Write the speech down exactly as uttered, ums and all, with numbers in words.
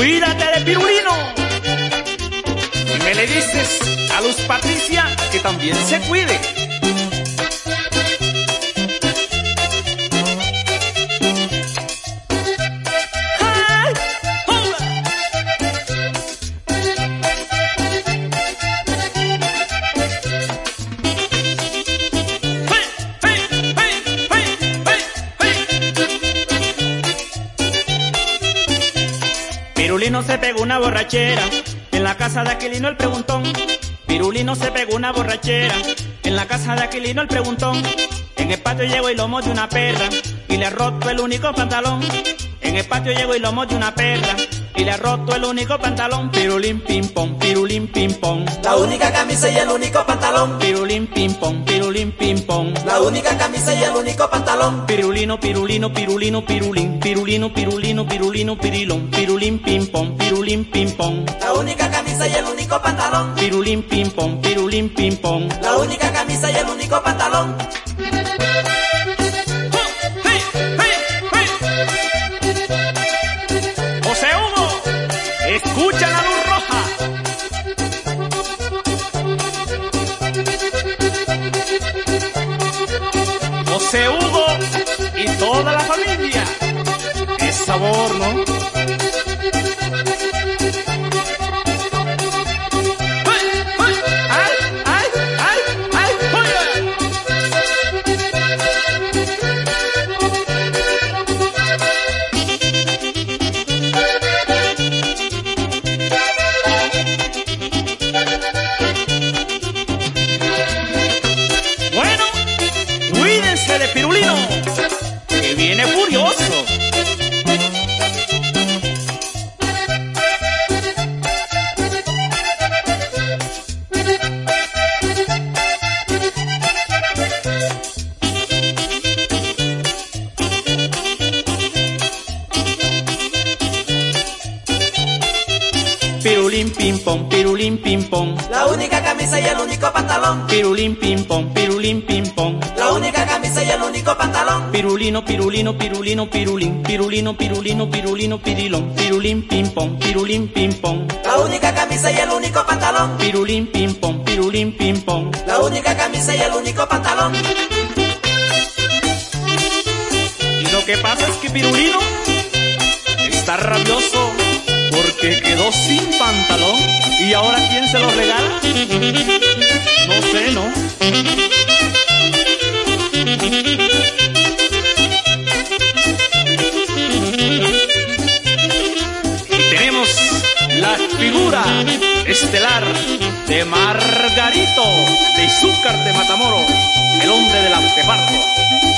cuídate de Pirulino. Y me le dices a Luz Patricia que también se cuide. Pirulino se pegó una borrachera en la casa de Aquilino el preguntón. Pirulino se pegó una borrachera en la casa de Aquilino el preguntón. En el patio llegó y lomo de una perra y le ha roto el único pantalón. En el patio llegó y lomo de una perra y le ha roto el único pantalón. Pirulín pim pom, pirulín pim pom, la única camisa y el único pantalón. Pirulín pim pom, pirulín pim pom, la única camisa y el único pantalón. Pirulino, pirulino, pirulino, pirulín, pirulino, pirulino, pirulino, pirilón, pirulín pim pom, pirulín pim pom, la única camisa y el único pantalón. Pirulín pim pom, pirulín pim pom, la única camisa y el único pantalón. José Hugo, escucha la luz roja. José Hugo y toda la familia. Es sabor, ¿no? De Pirulino, que viene furioso. Pirulín pim pom, pirulín pim pom, la única camisa y el único pantalón. Pirulín pim pom, pirulín pim pom, la única camisa y el único pantalón. Pirulino, pirulino, pirulino, pirulín, pirulino, pirulino, pirulino, pirilón, pirulín pim pom, pirulín pim pom, la única camisa y el único pantalón. Pirulín pim pom, pirulín pim pom, la única camisa y el único pantalón. Y lo que pasa es que Pirulino está rabioso porque quedó sin pantalón. ¿Y ahora quién se lo regala? No sé, ¿no? Y tenemos la figura estelar de Margarito de Izúcar de Matamoros, el hombre del anteparto.